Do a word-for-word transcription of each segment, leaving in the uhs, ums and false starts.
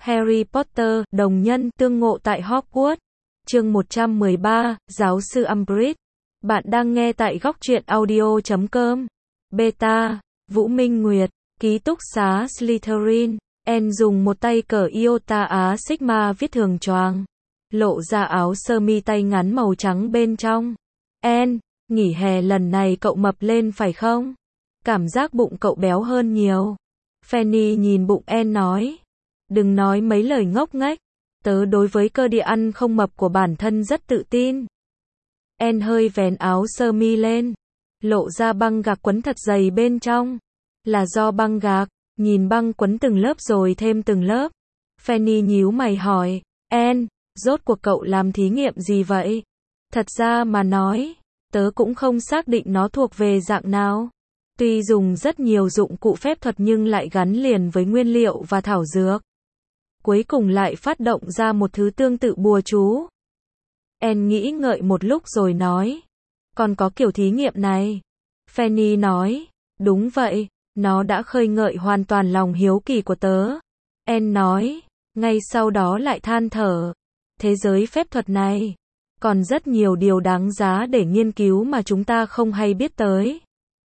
Harry Potter, đồng nhân, tương ngộ tại Hogwarts. Chương một trăm mười ba, Giáo sư Umbridge. Bạn đang nghe tại góc truyện audio chấm com. Beta, Vũ Minh Nguyệt, ký túc xá Slytherin. Anne dùng một tay cờ Iota Á Sigma viết thường choàng, lộ ra áo sơ mi tay ngắn màu trắng bên trong. Anne, nghỉ hè lần này cậu mập lên phải không? Cảm giác bụng cậu béo hơn nhiều. Fanny nhìn bụng Anne nói. Đừng nói mấy lời ngốc nghếch. Tớ đối với cơ địa ăn không mập của bản thân rất tự tin. Anne hơi vén áo sơ mi lên, lộ ra băng gạc quấn thật dày bên trong. Là do băng gạc, nhìn băng quấn từng lớp rồi thêm từng lớp. Fanny nhíu mày hỏi, Anne, rốt cuộc cậu làm thí nghiệm gì vậy? Thật ra mà nói, tớ cũng không xác định nó thuộc về dạng nào. Tuy dùng rất nhiều dụng cụ phép thuật nhưng lại gắn liền với nguyên liệu và thảo dược. Cuối cùng lại phát động ra một thứ tương tự bùa chú. Anne nghĩ ngợi một lúc rồi nói. Còn có kiểu thí nghiệm này. Fanny nói. Đúng vậy, nó đã khơi ngợi hoàn toàn lòng hiếu kỳ của tớ. Anne nói. Ngay sau đó lại than thở. Thế giới phép thuật này còn rất nhiều điều đáng giá để nghiên cứu mà chúng ta không hay biết tới.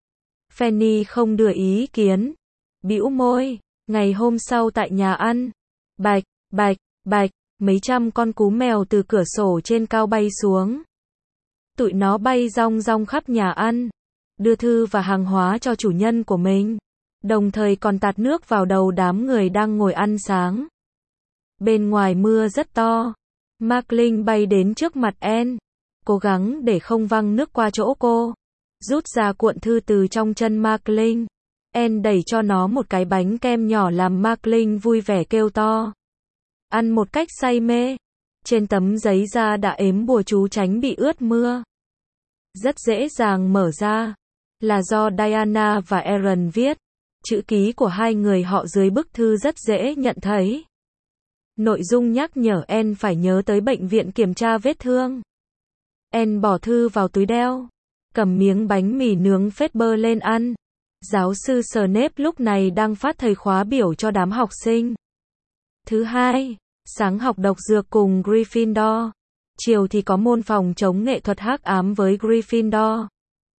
Fanny không đưa ý kiến. Bĩu môi. Ngày hôm sau tại nhà ăn. Bạch, bạch, bạch, mấy trăm con cú mèo từ cửa sổ trên cao bay xuống. Tụi nó bay rong rong khắp nhà ăn, đưa thư và hàng hóa cho chủ nhân của mình, đồng thời còn tạt nước vào đầu đám người đang ngồi ăn sáng. Bên ngoài mưa rất to. Markling bay đến trước mặt Anne, cố gắng để không văng nước qua chỗ cô, rút ra cuộn thư từ trong chân Markling. Anne đẩy cho nó một cái bánh kem nhỏ làm Markling vui vẻ kêu to. Ăn một cách say mê. Trên tấm giấy da đã ếm bùa chú tránh bị ướt mưa. Rất dễ dàng mở ra. Là do Diana và Aaron viết. Chữ ký của hai người họ dưới bức thư rất dễ nhận thấy. Nội dung nhắc nhở Anne phải nhớ tới bệnh viện kiểm tra vết thương. Anne bỏ thư vào túi đeo, cầm miếng bánh mì nướng phết bơ lên ăn. Giáo sư Snape lúc này đang phát thầy khóa biểu cho đám học sinh. Thứ hai, sáng học độc dược cùng Gryffindor. Chiều thì có môn phòng chống nghệ thuật hắc ám với Gryffindor.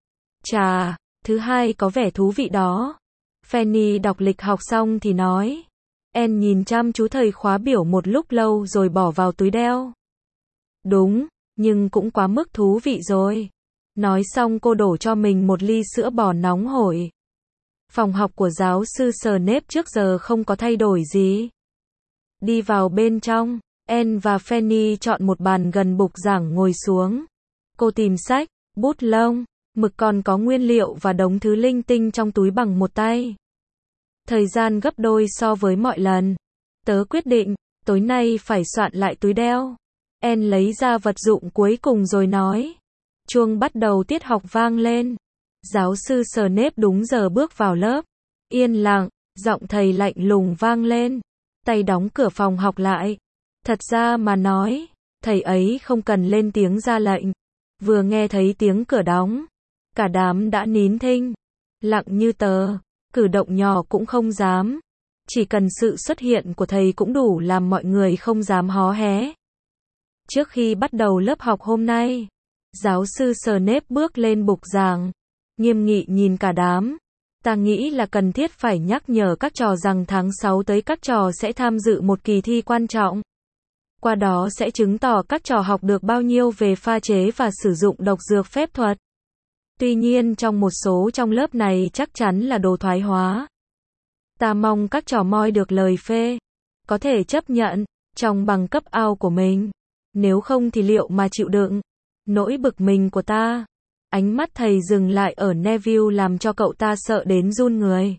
Chà, thứ hai có vẻ thú vị đó. Fanny đọc lịch học xong thì nói. Anne nhìn chăm chú thầy khóa biểu một lúc lâu rồi bỏ vào túi đeo. Đúng, nhưng cũng quá mức thú vị rồi. Nói xong cô đổ cho mình một ly sữa bò nóng hổi. Phòng học của giáo sư Snape trước giờ không có thay đổi gì. Đi vào bên trong, Anne và Fanny chọn một bàn gần bục giảng ngồi xuống. Cô tìm sách, bút lông, mực còn có nguyên liệu và đống thứ linh tinh trong túi bằng một tay. Thời gian gấp đôi so với mọi lần. Tớ quyết định, tối nay phải soạn lại túi đeo. Anne lấy ra vật dụng cuối cùng rồi nói. Chuông bắt đầu tiết học vang lên. Giáo sư Snape đúng giờ bước vào lớp. Yên lặng, giọng thầy lạnh lùng vang lên. Tay đóng cửa phòng học lại. Thật ra mà nói, thầy ấy không cần lên tiếng ra lệnh. Vừa nghe thấy tiếng cửa đóng, cả đám đã nín thinh, lặng như tờ, cử động nhỏ cũng không dám. Chỉ cần sự xuất hiện của thầy cũng đủ làm mọi người không dám hó hé. Trước khi bắt đầu lớp học hôm nay, giáo sư Snape bước lên bục giảng, nghiêm nghị nhìn cả đám. Ta nghĩ là cần thiết phải nhắc nhở các trò rằng tháng sáu tới các trò sẽ tham dự một kỳ thi quan trọng. Qua đó sẽ chứng tỏ các trò học được bao nhiêu về pha chế và sử dụng độc dược phép thuật. Tuy nhiên trong một số trong lớp này chắc chắn là đồ thoái hóa. Ta mong các trò moi được lời phê, có thể chấp nhận, trong bằng cấp ao của mình. Nếu không thì liệu mà chịu đựng nỗi bực mình của ta. Ánh mắt thầy dừng lại ở Neville làm cho cậu ta sợ đến run người.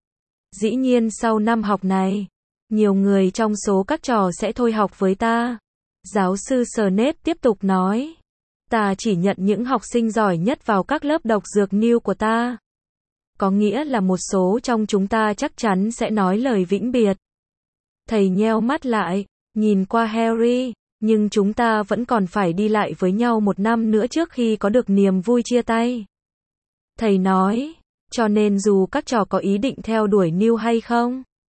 Dĩ nhiên sau năm học này, nhiều người trong số các trò sẽ thôi học với ta. Giáo sư Snape tiếp tục nói. Ta chỉ nhận những học sinh giỏi nhất vào các lớp độc dược new của ta. Có nghĩa là một số trong chúng ta chắc chắn sẽ nói lời vĩnh biệt. Thầy nheo mắt lại, nhìn qua Harry. Nhưng chúng ta vẫn còn phải đi lại với nhau một năm nữa trước khi có được niềm vui chia tay. Thầy nói, cho nên dù các trò có ý định theo đuổi New hay không,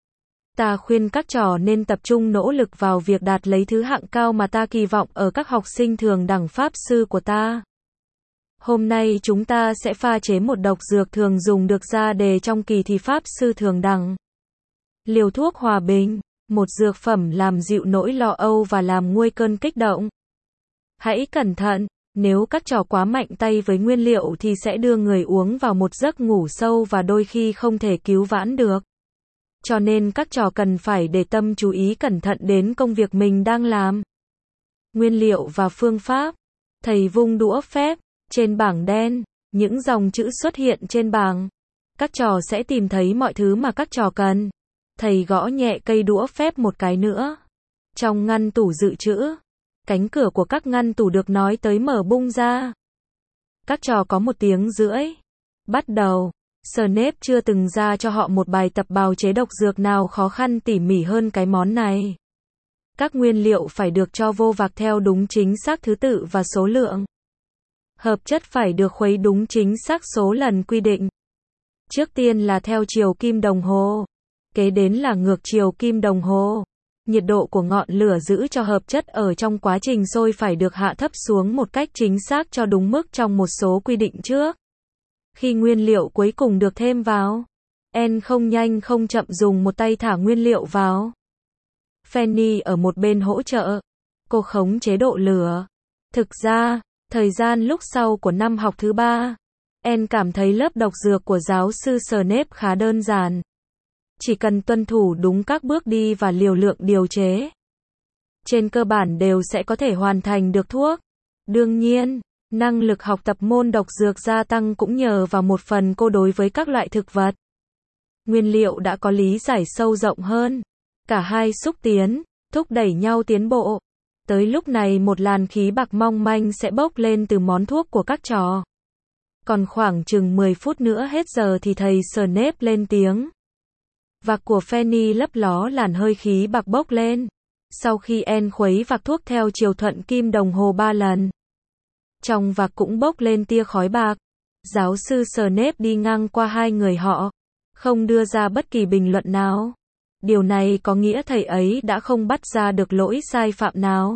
Ta khuyên các trò nên tập trung nỗ lực vào việc đạt lấy thứ hạng cao mà ta kỳ vọng ở các học sinh thường đẳng pháp sư của ta. Hôm nay chúng ta sẽ pha chế một độc dược thường dùng được ra đề trong kỳ thi pháp sư thường đẳng. Liều thuốc hòa bình, một dược phẩm làm dịu nỗi lo âu và làm nguôi cơn kích động. Hãy cẩn thận, nếu các trò quá mạnh tay với nguyên liệu thì sẽ đưa người uống vào một giấc ngủ sâu và đôi khi không thể cứu vãn được. Cho nên các trò cần phải để tâm chú ý cẩn thận đến công việc mình đang làm. Nguyên liệu và phương pháp. Thầy vung đũa phép, trên bảng đen, những dòng chữ xuất hiện trên bảng. Các trò sẽ tìm thấy mọi thứ mà các trò cần. Thầy gõ nhẹ cây đũa phép một cái nữa. Trong ngăn tủ dự trữ, cánh cửa của các ngăn tủ được nói tới mở bung ra. Các trò có một tiếng rưỡi. Bắt đầu. Snape chưa từng ra cho họ một bài tập bào chế độc dược nào khó khăn tỉ mỉ hơn cái món này. Các nguyên liệu phải được cho vô vạc theo đúng chính xác thứ tự và số lượng. Hợp chất phải được khuấy đúng chính xác số lần quy định. Trước tiên là theo chiều kim đồng hồ. Kế đến là ngược chiều kim đồng hồ. Nhiệt độ của ngọn lửa giữ cho hợp chất ở trong quá trình sôi phải được hạ thấp xuống một cách chính xác cho đúng mức trong một số quy định trước. Khi nguyên liệu cuối cùng được thêm vào, Anne không nhanh không chậm dùng một tay thả nguyên liệu vào. Fanny ở một bên hỗ trợ. Cô khống chế độ lửa. Thực ra, thời gian lúc sau của năm học thứ ba, Anne cảm thấy lớp độc dược của giáo sư Snape khá đơn giản. Chỉ cần tuân thủ đúng các bước đi và liều lượng điều chế, trên cơ bản đều sẽ có thể hoàn thành được thuốc. Đương nhiên, năng lực học tập môn độc dược gia tăng cũng nhờ vào một phần cô đối với các loại thực vật. Nguyên liệu đã có lý giải sâu rộng hơn. Cả hai xúc tiến, thúc đẩy nhau tiến bộ. Tới lúc này một làn khí bạc mong manh sẽ bốc lên từ món thuốc của các trò. Còn khoảng chừng mười phút nữa hết giờ thì thầy Snape lên tiếng. Vạc của Fanny lấp ló làn hơi khí bạc bốc lên. Sau khi Anne khuấy vạc thuốc theo chiều thuận kim đồng hồ ba lần, trong vạc cũng bốc lên tia khói bạc. Giáo sư Snape đi ngang qua hai người họ, không đưa ra bất kỳ bình luận nào. Điều này có nghĩa thầy ấy đã không bắt ra được lỗi sai phạm nào.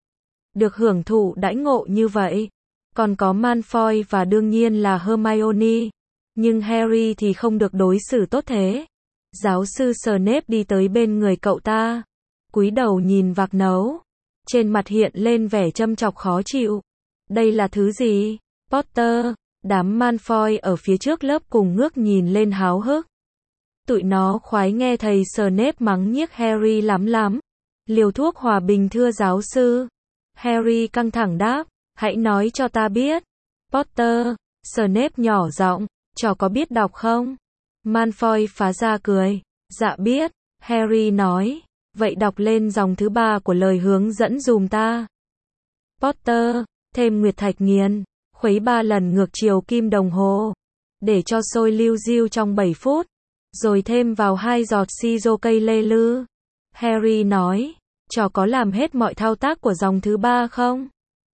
Được hưởng thụ đãi ngộ như vậy, còn có Malfoy và đương nhiên là Hermione. Nhưng Harry thì không được đối xử tốt thế. Giáo sư Snape đi tới bên người cậu ta, cúi đầu nhìn vạc nấu. Trên mặt hiện lên vẻ châm chọc khó chịu. Đây là thứ gì? Potter, đám Malfoy ở phía trước lớp cùng ngước nhìn lên háo hức. Tụi nó khoái nghe thầy Snape mắng nhiếc Harry lắm lắm. Liều thuốc hòa bình thưa giáo sư. Harry căng thẳng đáp, hãy nói cho ta biết. Potter, Snape nhỏ giọng, trò có biết đọc không? Malfoy phá ra cười. Dạ biết, Harry nói. Vậy đọc lên dòng thứ ba của lời hướng dẫn dùm ta. Potter, thêm nguyệt thạch nghiền, khuấy ba lần ngược chiều kim đồng hồ, để cho sôi liu riu trong bảy phút, rồi thêm vào hai giọt siro cây lê lư. Harry nói, trò có làm hết mọi thao tác của dòng thứ ba không?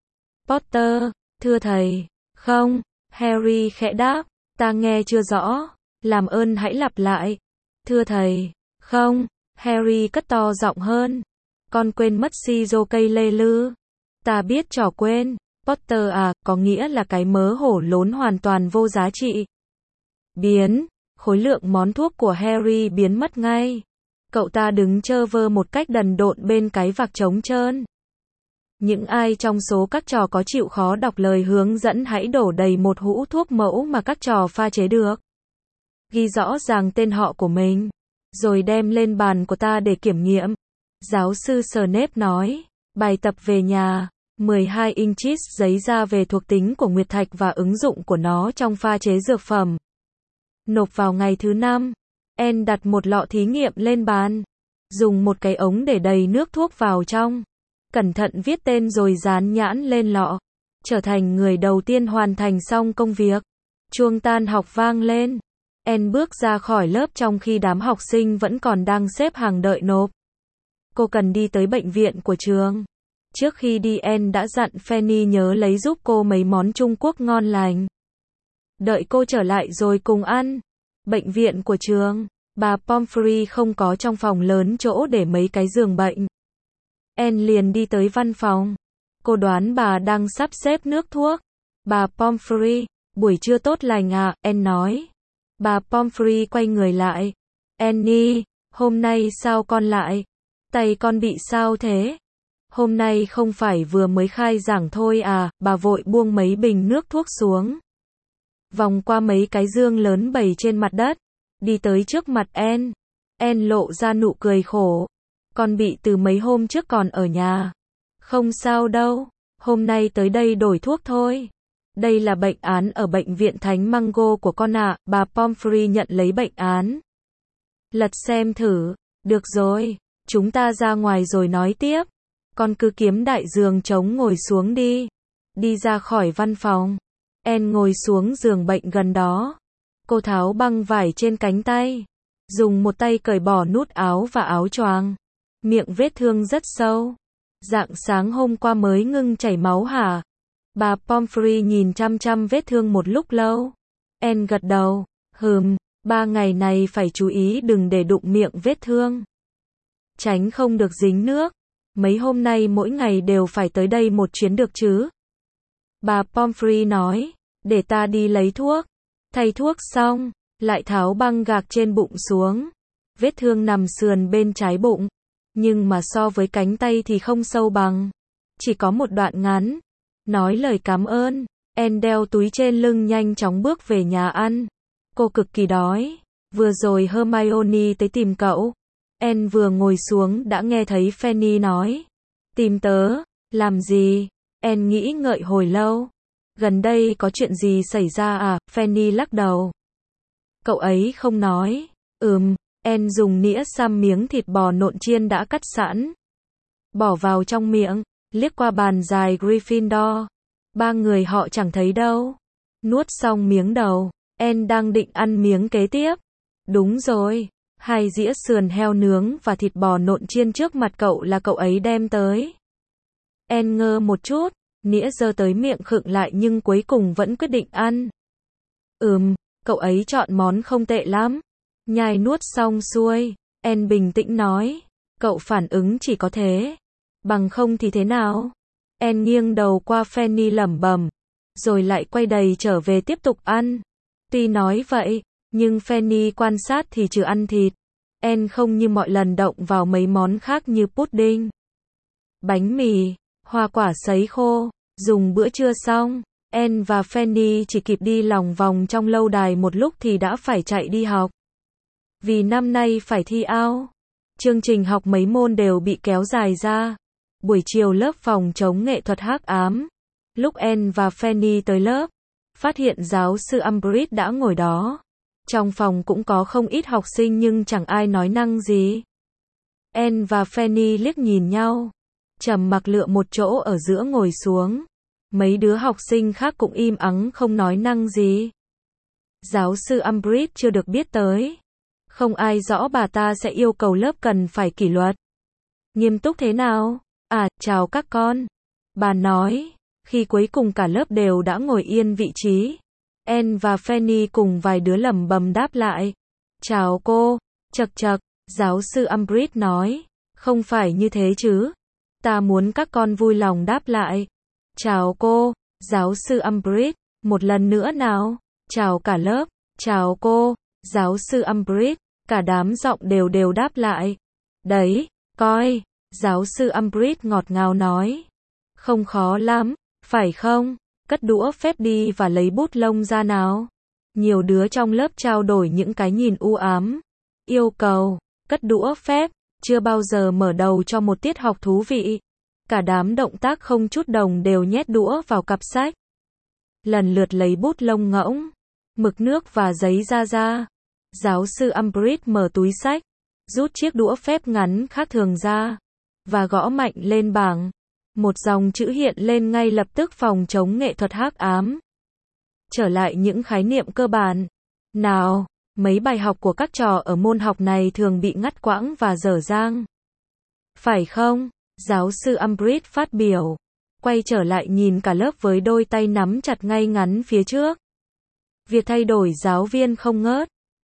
Potter, thưa thầy, không. Harry khẽ đáp, ta nghe chưa rõ, làm ơn hãy lặp lại. Thưa thầy, không. Harry cất to giọng hơn, con quên mất siro cây lê lư. Ta biết trò quên. Potter à, có nghĩa là cái mớ hổ lốn hoàn toàn vô giá trị. Biến, khối lượng món thuốc của Harry biến mất ngay. Cậu ta đứng chơ vơ một cách đần độn bên cái vạc trống trơn. Những ai trong số các trò có chịu khó đọc lời hướng dẫn hãy đổ đầy một hũ thuốc mẫu mà các trò pha chế được. Ghi rõ ràng tên họ của mình, rồi đem lên bàn của ta để kiểm nghiệm. Giáo sư Snape nói, bài tập về nhà. mười hai inches giấy da về thuộc tính của nguyệt thạch và ứng dụng của nó trong pha chế dược phẩm. Nộp vào ngày thứ năm. Anne đặt một lọ thí nghiệm lên bàn. Dùng một cái ống để đầy nước thuốc vào trong. Cẩn thận viết tên rồi dán nhãn lên lọ. Trở thành người đầu tiên hoàn thành xong công việc. Chuông tan học vang lên. Anne bước ra khỏi lớp trong khi đám học sinh vẫn còn đang xếp hàng đợi nộp. Cô cần đi tới bệnh viện của trường. Trước khi đi Anne đã dặn Fanny nhớ lấy giúp cô mấy món Trung Quốc ngon lành. Đợi cô trở lại rồi cùng ăn. Bệnh viện của trường. Bà Pomfrey không có trong phòng lớn chỗ để mấy cái giường bệnh. Anne liền đi tới văn phòng. Cô đoán bà đang sắp xếp nước thuốc. Bà Pomfrey, buổi trưa tốt lành à, Anne nói. Bà Pomfrey quay người lại. Annie, hôm nay sao con lại? Tay con bị sao thế? Hôm nay không phải vừa mới khai giảng thôi à, bà vội buông mấy bình nước thuốc xuống. Vòng qua mấy cái dương lớn bày trên mặt đất, đi tới trước mặt Anne. Anne lộ ra nụ cười khổ. Con bị từ mấy hôm trước còn ở nhà. Không sao đâu, hôm nay tới đây đổi thuốc thôi. Đây là bệnh án ở bệnh viện Thánh Mango của con ạ, à. Bà Pomfrey nhận lấy bệnh án. Lật xem thử, được rồi, chúng ta ra ngoài rồi nói tiếp. Con cứ kiếm đại giường trống ngồi xuống đi. Đi ra khỏi văn phòng. Anne ngồi xuống giường bệnh gần đó. Cô tháo băng vải trên cánh tay. Dùng một tay cởi bỏ nút áo và áo choàng. Miệng vết thương rất sâu. Rạng sáng hôm qua mới ngưng chảy máu hả? Bà Pomfrey nhìn chăm chăm vết thương một lúc lâu. Anne gật đầu. Hừm, ba ngày này phải chú ý đừng để đụng miệng vết thương. Tránh không được dính nước. Mấy hôm nay mỗi ngày đều phải tới đây một chuyến được chứ? Bà Pomfrey nói. Để ta đi lấy thuốc. Thay thuốc xong, lại tháo băng gạc trên bụng xuống. Vết thương nằm sườn bên trái bụng. Nhưng mà so với cánh tay thì không sâu bằng. Chỉ có một đoạn ngắn. Nói lời cảm ơn. Anne đeo túi trên lưng nhanh chóng bước về nhà ăn. Cô cực kỳ đói. Vừa rồi Hermione tới tìm cậu. Anne vừa ngồi xuống đã nghe thấy Fanny nói. Tìm tớ, làm gì? Anne nghĩ ngợi hồi lâu. Gần đây có chuyện gì xảy ra à? Fanny lắc đầu. Cậu ấy không nói. Ừm, Anne dùng nĩa xăm miếng thịt bò nộn chiên đã cắt sẵn. Bỏ vào trong miệng, liếc qua bàn dài Gryffindor. Ba người họ chẳng thấy đâu. Nuốt xong miếng đầu, Anne đang định ăn miếng kế tiếp. Đúng rồi, hai dĩa sườn heo nướng và thịt bò nộn chiên trước mặt cậu là cậu ấy đem tới. Anne ngơ một chút, nĩa giơ tới miệng khựng lại nhưng cuối cùng vẫn quyết định ăn. Ừm, cậu ấy chọn món không tệ lắm. Nhai nuốt xong xuôi, Anne bình tĩnh nói. Cậu phản ứng chỉ có thế. Bằng không thì thế nào? Anne nghiêng đầu qua Fanny lẩm bẩm. Rồi lại quay đầy trở về tiếp tục ăn. Tuy nói vậy, nhưng Fanny quan sát thì trừ ăn thịt. Anne không như mọi lần động vào mấy món khác như pudding, bánh mì, hoa quả sấy khô. Dùng bữa trưa xong, Anne và Fanny chỉ kịp đi lòng vòng trong lâu đài một lúc thì đã phải chạy đi học. Vì năm nay phải thi ao. Chương trình học mấy môn đều bị kéo dài ra. Buổi chiều lớp phòng chống nghệ thuật hắc ám. Lúc Anne và Fanny tới lớp, phát hiện giáo sư Umbridge đã ngồi đó. Trong phòng cũng có không ít học sinh nhưng chẳng ai nói năng gì. Anne và Fanny liếc nhìn nhau. Trầm mặc lựa một chỗ ở giữa ngồi xuống. Mấy đứa học sinh khác cũng im ắng không nói năng gì. Giáo sư Umbridge chưa được biết tới. Không ai rõ bà ta sẽ yêu cầu lớp cần phải kỷ luật. Nghiêm túc thế nào? À, chào các con. Bà nói, khi cuối cùng cả lớp đều đã ngồi yên vị trí. Anne và Fanny cùng vài đứa lẩm bẩm đáp lại. Chào cô, chậc chậc, giáo sư Umbridge nói. Không phải như thế chứ. Ta muốn các con vui lòng đáp lại. Chào cô, giáo sư Umbridge, một lần nữa nào. Chào cả lớp, chào cô, giáo sư Umbridge, cả đám giọng đều đều đáp lại. Đấy, coi, giáo sư Umbridge ngọt ngào nói. Không khó lắm, phải không? Cất đũa phép đi và lấy bút lông ra nào. Nhiều đứa trong lớp trao đổi những cái nhìn u ám. Yêu cầu, cất đũa phép, chưa bao giờ mở đầu cho một tiết học thú vị. Cả đám động tác không chút đồng đều nhét đũa vào cặp sách. Lần lượt lấy bút lông ngỗng, mực nước và giấy ra ra. Giáo sư Umbridge mở túi sách, rút chiếc đũa phép ngắn khác thường ra, và gõ mạnh lên bảng. Một dòng chữ hiện lên ngay lập tức phòng chống nghệ thuật hắc ám. Trở lại những khái niệm cơ bản. Nào, mấy bài học của các trò ở môn học này thường bị ngắt quãng và dở dang. Phải không? Giáo sư Umbridge phát biểu. Quay trở lại nhìn cả lớp với đôi tay nắm chặt ngay ngắn phía trước. Việc thay đổi giáo viên không ngớt.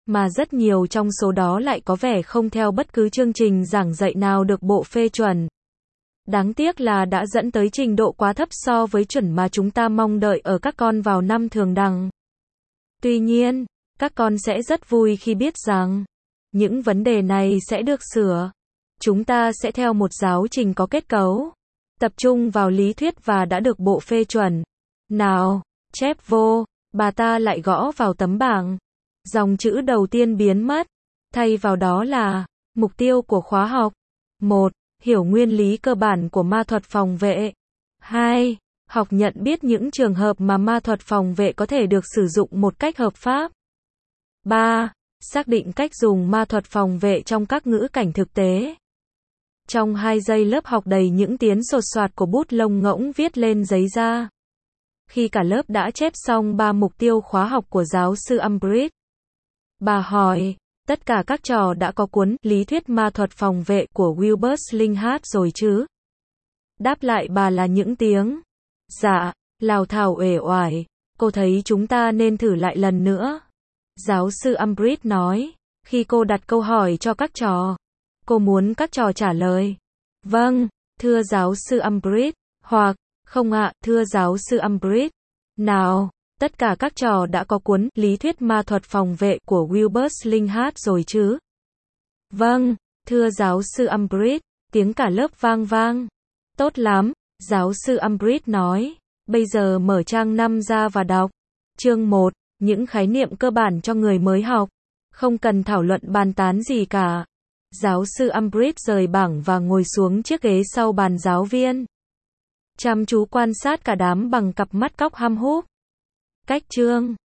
mà rất nhiều trong số đó lại có vẻ không theo bất cứ chương trình giảng dạy nào được Bộ phê chuẩn. Đáng tiếc là đã dẫn tới trình độ quá thấp so với chuẩn mà chúng ta mong đợi ở các con vào năm thường đẳng. Tuy nhiên, các con sẽ rất vui khi biết rằng những vấn đề này sẽ được sửa. Chúng ta sẽ theo một giáo trình có kết cấu, tập trung vào lý thuyết và đã được Bộ phê chuẩn. Nào, chép vô, bà ta lại gõ vào tấm bảng. Dòng chữ đầu tiên biến mất, thay vào đó là mục tiêu của khóa học. một. Hiểu nguyên lý cơ bản của ma thuật phòng vệ. hai. Học nhận biết những trường hợp mà ma thuật phòng vệ có thể được sử dụng một cách hợp pháp. ba. Xác định cách dùng ma thuật phòng vệ trong các ngữ cảnh thực tế. Trong hai giây lớp học đầy những tiếng sột soạt của bút lông ngỗng viết lên giấy da. Khi cả lớp đã chép xong ba mục tiêu khóa học của giáo sư Umbridge, bà hỏi, tất cả các trò đã có cuốn Lý thuyết ma thuật phòng vệ của Wilbur Slinghart rồi chứ? Đáp lại bà là những tiếng dạ, lào thảo uể oải. Cô thấy chúng ta nên thử lại lần nữa. Giáo sư Umbridge nói, khi cô đặt câu hỏi cho các trò, cô muốn các trò trả lời vâng, thưa giáo sư Umbridge, hoặc không ạ, thưa giáo sư Umbridge. Nào, tất cả các trò đã có cuốn Lý thuyết ma thuật phòng vệ của Wilbur Slinghart rồi chứ? Vâng, thưa giáo sư Umbridge. Tiếng cả lớp vang vang. Tốt lắm, giáo sư Umbridge nói. Bây giờ mở trang năm ra và đọc. Chương một. Những khái niệm cơ bản cho người mới học. Không cần thảo luận bàn tán gì cả. Giáo sư Umbridge rời bảng và ngồi xuống chiếc ghế sau bàn giáo viên. Chăm chú quan sát cả đám bằng cặp mắt cóc hăm húp. Cách chương